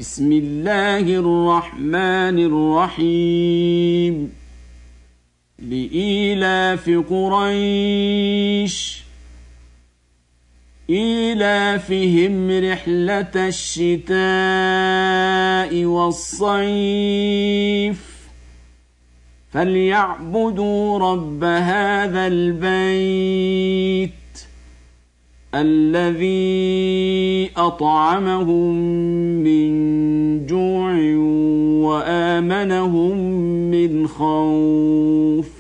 بسم الله الرحمن الرحيم لإيلاف قريش إيلافهم رحلة الشتاء والصيف فليعبدوا رب هذا البيت الذي أطعمهم من جوع وآمنهم من خوف